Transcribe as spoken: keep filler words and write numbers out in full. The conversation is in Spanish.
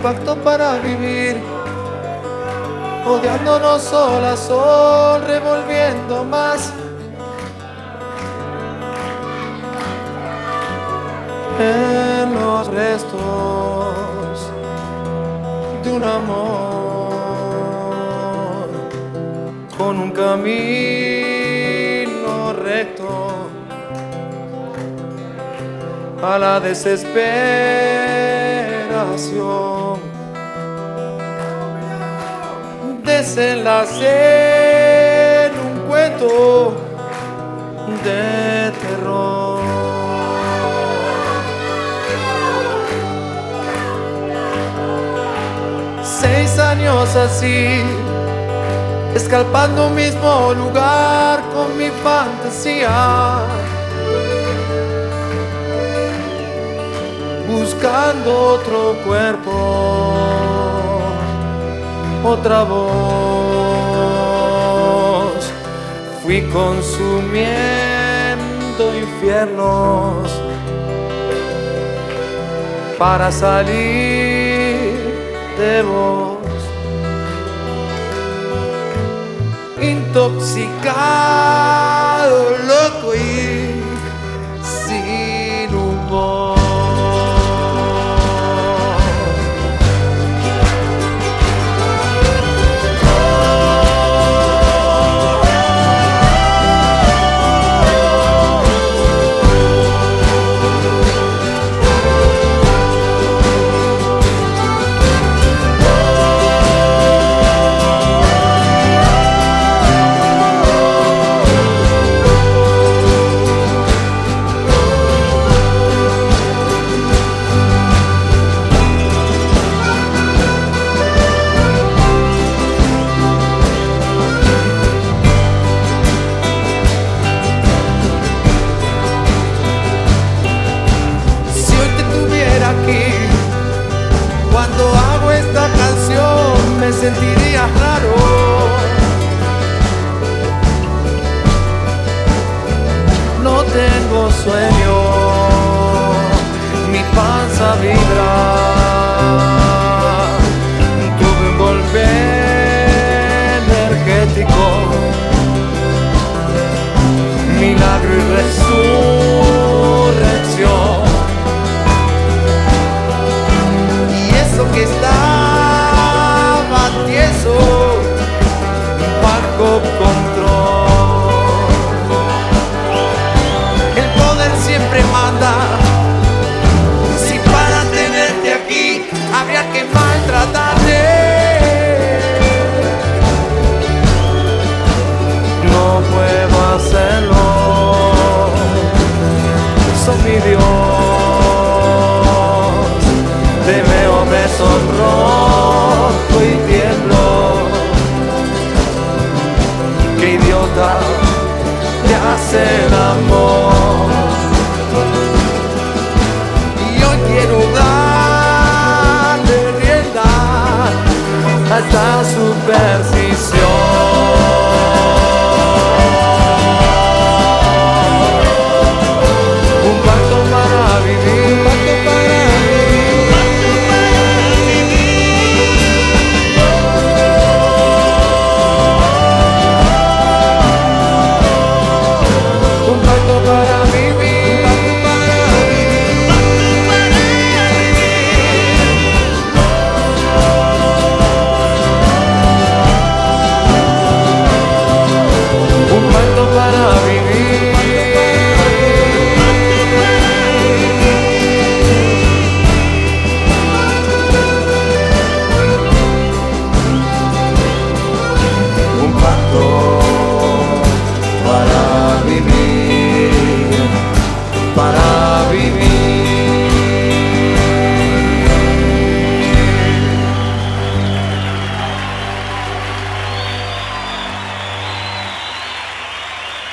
pacto para vivir, odiándonos sol a sol, revolviendo más en los restos de un amor, con un camino recto a la desesperación. Desenlace en un cuento de terror. Seis años así, escalpando un mismo lugar con mi fantasía, buscando otro cuerpo, otra voz. Fui consumiendo infiernos para salir de vos, intoxicado, loco y sin humor. Cuando hago esta canción me sentiría raro. No tengo sueño, mi panza vibra. Tuve un golpe energético, milagro y resurrección. Que estaba tieso, bajo control. El poder siempre manda. Si para tenerte aquí habría que maltratarte, no puedo hacerlo. Soy mi Dios, te veo, me sonrojo y tiemblo. Qué idiota te hace el amor. Y hoy quiero darle rienda a esta superstición. Un pacto para vivir, un pacto para para vivir.